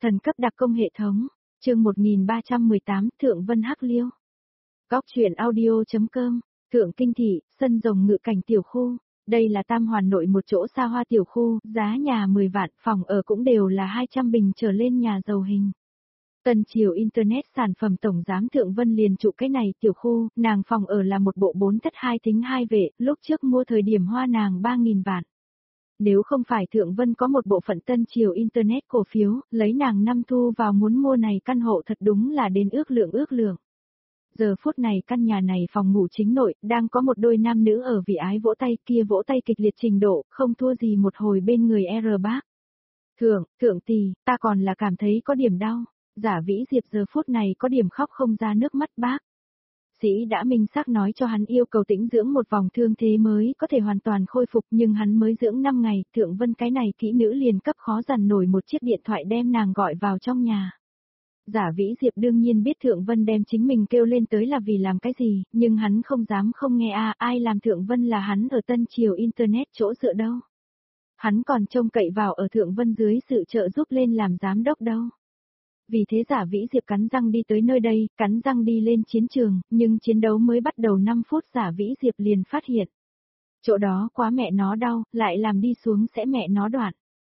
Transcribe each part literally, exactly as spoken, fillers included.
Thần cấp đặc công hệ thống, chương một nghìn ba trăm mười tám Thượng Vân Hắc Liêu. Góc truyện audio.com, Thượng Kinh Thị, sân rồng ngự cảnh tiểu khu. Đây là Tam Hoàn nội một chỗ xa hoa tiểu khu, giá nhà mười vạn, phòng ở cũng đều là hai trăm bình trở lên nhà giàu hình. Tân Triều Internet sản phẩm tổng giám Thượng Vân liền trụ cái này tiểu khu, nàng phòng ở là một bộ bốn thất hai thính hai vệ, lúc trước mua thời điểm hoa nàng ba nghìn vạn. Nếu không phải Thượng Vân có một bộ phận Tân Triều Internet cổ phiếu, lấy nàng năm thu vào muốn mua này căn hộ thật đúng là đến ước lượng ước lượng. Giờ phút này căn nhà này phòng ngủ chính nội, đang có một đôi nam nữ ở vì ái vỗ tay kia vỗ tay kịch liệt trình độ, không thua gì một hồi bên người R bác. Thượng, thượng tỷ, ta còn là cảm thấy có điểm đau. Giả Vĩ Diệp giờ phút này có điểm khóc không ra nước mắt bác. Sĩ đã minh xác nói cho hắn yêu cầu tĩnh dưỡng một vòng thương thế mới có thể hoàn toàn khôi phục, nhưng hắn mới dưỡng năm ngày, Thượng Vân cái này kỹ nữ liền cấp khó dằn nổi một chiếc điện thoại đem nàng gọi vào trong nhà. Giả Vĩ Diệp đương nhiên biết Thượng Vân đem chính mình kêu lên tới là vì làm cái gì, nhưng hắn không dám không nghe a, ai làm Thượng Vân là hắn ở Tân Triều Internet chỗ dựa đâu. Hắn còn trông cậy vào ở Thượng Vân dưới sự trợ giúp lên làm giám đốc đâu. Vì thế Giả Vĩ Diệp cắn răng đi tới nơi đây, cắn răng đi lên chiến trường, nhưng chiến đấu mới bắt đầu năm phút Giả Vĩ Diệp liền phát hiện. Chỗ đó quá mẹ nó đau, lại làm đi xuống sẽ mẹ nó đoạn.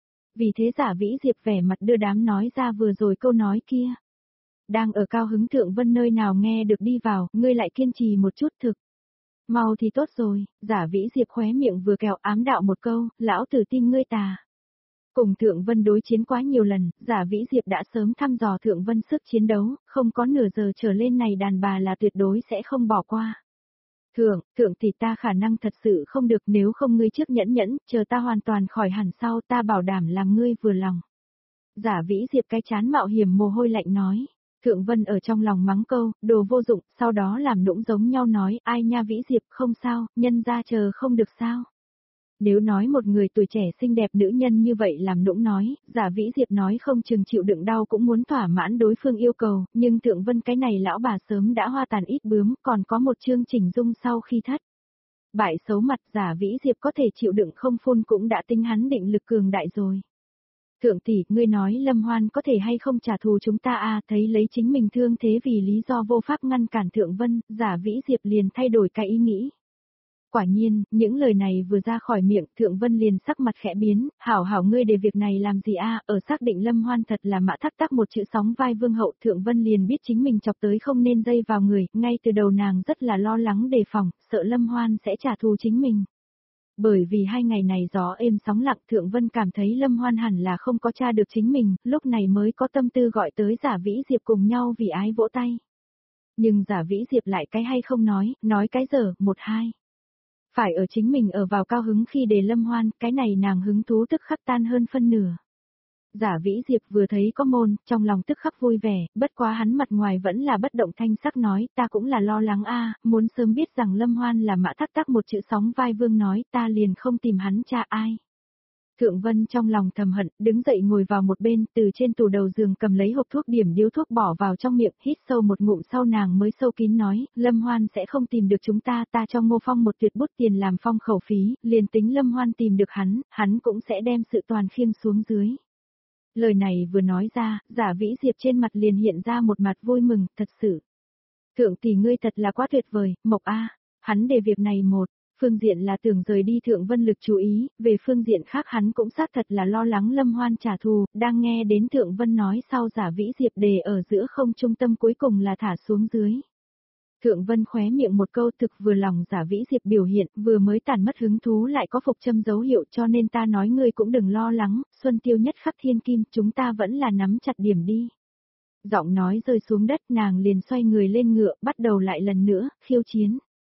Vì thế Giả Vĩ Diệp vẻ mặt đưa đám nói ra vừa rồi câu nói kia. Đang ở cao hứng Thượng Vân nơi nào nghe được đi vào, ngươi lại kiên trì một chút thực. Mau thì tốt rồi, Giả Vĩ Diệp khóe miệng vừa kẹo ám đạo một câu, lão tử tin ngươi tà. Cùng Thượng Vân đối chiến quá nhiều lần, Giả Vĩ Diệp đã sớm thăm dò Thượng Vân sức chiến đấu, không có nửa giờ trở lên này đàn bà là tuyệt đối sẽ không bỏ qua. Thượng, thượng thì ta khả năng thật sự không được, nếu không ngươi trước nhẫn nhẫn, chờ ta hoàn toàn khỏi hẳn sau ta bảo đảm làm ngươi vừa lòng. Giả Vĩ Diệp cái chán mạo hiểm mồ hôi lạnh nói. Thượng Vân ở trong lòng mắng câu, đồ vô dụng, sau đó làm nũng giống nhau nói, ai nha Vĩ Diệp không sao, nhân ra chờ không được sao. Nếu nói một người tuổi trẻ xinh đẹp nữ nhân như vậy làm nũng nói, Giả Vĩ Diệp nói không chừng chịu đựng đau cũng muốn thỏa mãn đối phương yêu cầu, nhưng Thượng Vân cái này lão bà sớm đã hoa tàn ít bướm, còn có một chương chỉnh dung sau khi thất. Bại xấu mặt Giả Vĩ Diệp có thể chịu đựng không phun cũng đã tính hắn định lực cường đại rồi. Thượng tỷ, ngươi nói Lâm Hoan có thể hay không trả thù chúng ta à, thấy lấy chính mình thương thế vì lý do vô pháp ngăn cản Thượng Vân, Giả Vĩ Diệp liền thay đổi cái ý nghĩ. Quả nhiên, những lời này vừa ra khỏi miệng, Thượng Vân liền sắc mặt khẽ biến, hảo hảo ngươi để việc này làm gì a? Ở xác định Lâm Hoan thật là mã thắc tắc một chữ sóng vai vương hậu, Thượng Vân liền biết chính mình chọc tới không nên dây vào người, ngay từ đầu nàng rất là lo lắng đề phòng, sợ Lâm Hoan sẽ trả thù chính mình. Bởi vì hai ngày này gió êm sóng lặng, Thượng Vân cảm thấy Lâm Hoan hẳn là không có tra được chính mình, lúc này mới có tâm tư gọi tới Giả Vĩ Diệp cùng nhau vì ái vỗ tay. Nhưng Giả Vĩ Diệp lại cái hay không nói, nói cái dở, một hai. Phải ở chính mình ở vào cao hứng khi đề Lâm Hoan, cái này nàng hứng thú tức khắc tan hơn phân nửa. Giả Vĩ Diệp vừa thấy có môn, trong lòng tức khắc vui vẻ, bất quá hắn mặt ngoài vẫn là bất động thanh sắc nói, ta cũng là lo lắng a, muốn sớm biết rằng Lâm Hoan là mã thắc tắc một chữ sóng vai vương nói, ta liền không tìm hắn cha ai. Thượng Vân trong lòng thầm hận, đứng dậy ngồi vào một bên, từ trên tủ đầu giường cầm lấy hộp thuốc điểm điếu thuốc bỏ vào trong miệng, hít sâu một ngụm sau nàng mới sâu kín nói, Lâm Hoan sẽ không tìm được chúng ta, ta cho Ngô Phong một tuyệt bút tiền làm phong khẩu phí, liền tính Lâm Hoan tìm được hắn, hắn cũng sẽ đem sự toàn khiêng xuống dưới. Lời này vừa nói ra, Giả Vĩ Diệp trên mặt liền hiện ra một mặt vui mừng, thật sự. Thượng tỷ ngươi thật là quá tuyệt vời, Mộc A, hắn để việc này một. Phương diện là tưởng rời đi Thượng Vân lực chú ý, về phương diện khác hắn cũng xác thật là lo lắng Lâm Hoan trả thù, đang nghe đến Thượng Vân nói sau Giả Vĩ Diệp đề ở giữa không trung tâm cuối cùng là thả xuống dưới. Thượng Vân khóe miệng một câu thực vừa lòng Giả Vĩ Diệp biểu hiện, vừa mới tàn mất hứng thú lại có phục châm dấu hiệu cho nên ta nói ngươi cũng đừng lo lắng, xuân tiêu nhất khắc thiên kim, chúng ta vẫn là nắm chặt điểm đi. Giọng nói rơi xuống đất nàng liền xoay người lên ngựa, bắt đầu lại lần nữa, khiêu chiến.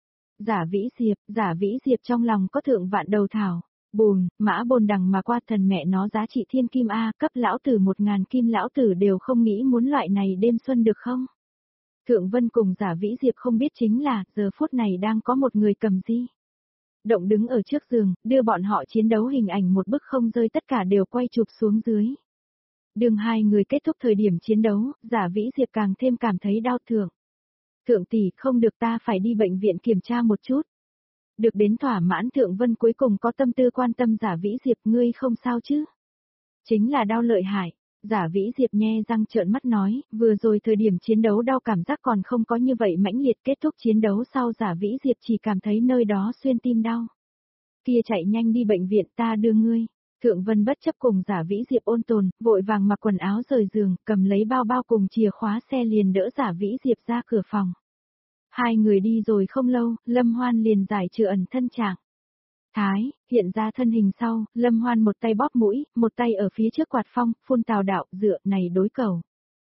Giả Vĩ Diệp, Giả Vĩ Diệp trong lòng có thượng vạn đầu thảo, bùn, mã bồn đằng mà qua thần mẹ nó giá trị thiên kim A, cấp lão tử một ngàn kim lão tử đều không nghĩ muốn loại này đêm xuân được không? Thượng Vân cùng Giả Vĩ Diệp không biết chính là, giờ phút này đang có một người cầm di động đứng ở trước giường, đưa bọn họ chiến đấu hình ảnh một bức không rơi tất cả đều quay chụp xuống dưới. Đường hai người kết thúc thời điểm chiến đấu, Giả Vĩ Diệp càng thêm cảm thấy đau thượng. Thượng tỷ không được ta phải đi bệnh viện kiểm tra một chút. Được đến thỏa mãn Thượng Vân cuối cùng có tâm tư quan tâm Giả Vĩ Diệp ngươi không sao chứ. Chính là đau lợi hại. Giả Vĩ Diệp nhe răng trợn mắt nói, vừa rồi thời điểm chiến đấu đau cảm giác còn không có như vậy mãnh liệt, kết thúc chiến đấu sau Giả Vĩ Diệp chỉ cảm thấy nơi đó xuyên tim đau. Kia chạy nhanh đi bệnh viện, ta đưa ngươi. Thượng Vân bất chấp cùng Giả Vĩ Diệp ôn tồn, vội vàng mặc quần áo rời giường, cầm lấy bao bao cùng chìa khóa xe liền đỡ Giả Vĩ Diệp ra cửa phòng. Hai người đi rồi không lâu, Lâm Hoan liền giải trừ ẩn thân trạng. Thái, hiện ra thân hình sau, Lâm Hoan một tay bóp mũi, một tay ở phía trước quạt phong, phun tào đạo, dựa này đối cầu.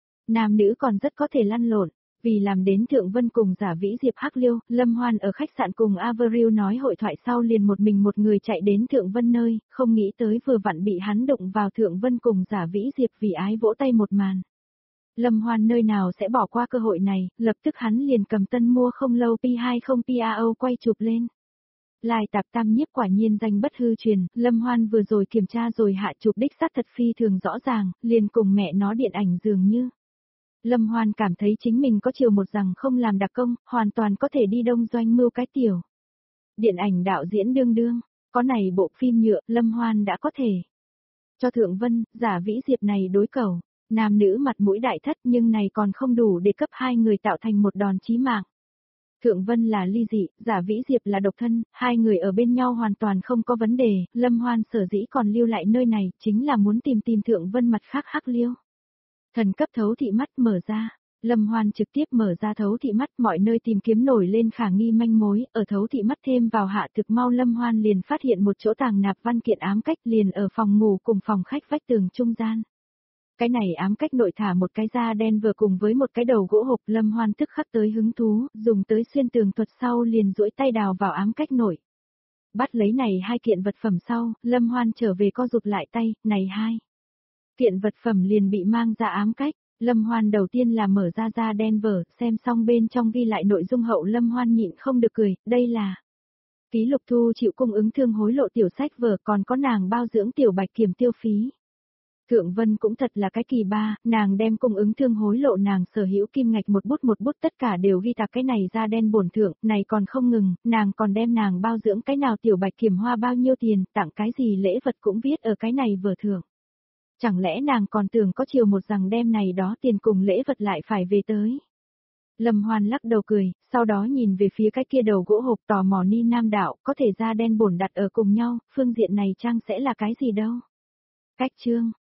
Nam nữ còn rất có thể lăn lộn, vì làm đến Thượng Vân cùng Giả Vĩ Diệp hắc liêu, Lâm Hoan ở khách sạn cùng Avril nói hội thoại sau liền một mình một người chạy đến Thượng Vân nơi, không nghĩ tới vừa vặn bị hắn đụng vào Thượng Vân cùng Giả Vĩ Diệp vì ái vỗ tay một màn. Lâm Hoan nơi nào sẽ bỏ qua cơ hội này, lập tức hắn liền cầm tân mua không lâu P hai mươi P A O quay chụp lên. Lai tạp tam nhiếp quả nhiên danh bất hư truyền, Lâm Hoan vừa rồi kiểm tra rồi hạ chụp đích xác thật phi thường rõ ràng, liền cùng mẹ nó điện ảnh dường như. Lâm Hoan cảm thấy chính mình có chiều một rằng không làm đặc công, hoàn toàn có thể đi đông doanh mưu cái tiểu. Điện ảnh đạo diễn đương đương, có này bộ phim nhựa, Lâm Hoan đã có thể. Cho Thượng Vân, Giả Vĩ Diệp này đối cầu, nam nữ mặt mũi đại thất nhưng này còn không đủ để cấp hai người tạo thành một đòn chí mạng. Thượng Vân là ly dị, Giả Vĩ Diệp là độc thân, hai người ở bên nhau hoàn toàn không có vấn đề, Lâm Hoan sở dĩ còn lưu lại nơi này, chính là muốn tìm tìm Thượng Vân mặt khác hắc liêu. Thần cấp thấu thị mắt mở ra, Lâm Hoan trực tiếp mở ra thấu thị mắt, mọi nơi tìm kiếm nổi lên khả nghi manh mối, ở thấu thị mắt thêm vào hạ thực mau Lâm Hoan liền phát hiện một chỗ tàng nạp văn kiện ám cách liền ở phòng ngủ cùng phòng khách vách tường trung gian. Cái này ám cách nội thả một cái da đen vừa cùng với một cái đầu gỗ hộp, Lâm Hoan tức khắc tới hứng thú, dùng tới xuyên tường thuật sau liền duỗi tay đào vào ám cách nội. Bắt lấy này hai kiện vật phẩm sau, Lâm Hoan trở về co rụt lại tay, này hai. Kiện vật phẩm liền bị mang ra ám cách, Lâm Hoan đầu tiên là mở ra da đen vở, xem xong bên trong ghi lại nội dung hậu Lâm Hoan nhịn không được cười, đây là ký lục thu chịu cung ứng thương hối lộ tiểu sách vở, còn có nàng bao dưỡng tiểu bạch kiểm tiêu phí. Thượng Vân cũng thật là cái kỳ ba, nàng đem cung ứng thương hối lộ nàng sở hữu kim ngạch một bút một bút tất cả đều ghi tạc cái này da đen bổn thượng, này còn không ngừng, nàng còn đem nàng bao dưỡng cái nào tiểu bạch kiểm hoa bao nhiêu tiền, tặng cái gì lễ vật cũng viết ở cái này vở thượng. Chẳng lẽ nàng còn tưởng có chiều một rằng đem này đó tiền cùng lễ vật lại phải về tới. Lâm Hoan lắc đầu cười, sau đó nhìn về phía cái kia đầu gỗ hộp tò mò Ni Nam đạo, có thể da đen bổn đặt ở cùng nhau, phương diện này trang sẽ là cái gì đâu. Cách chương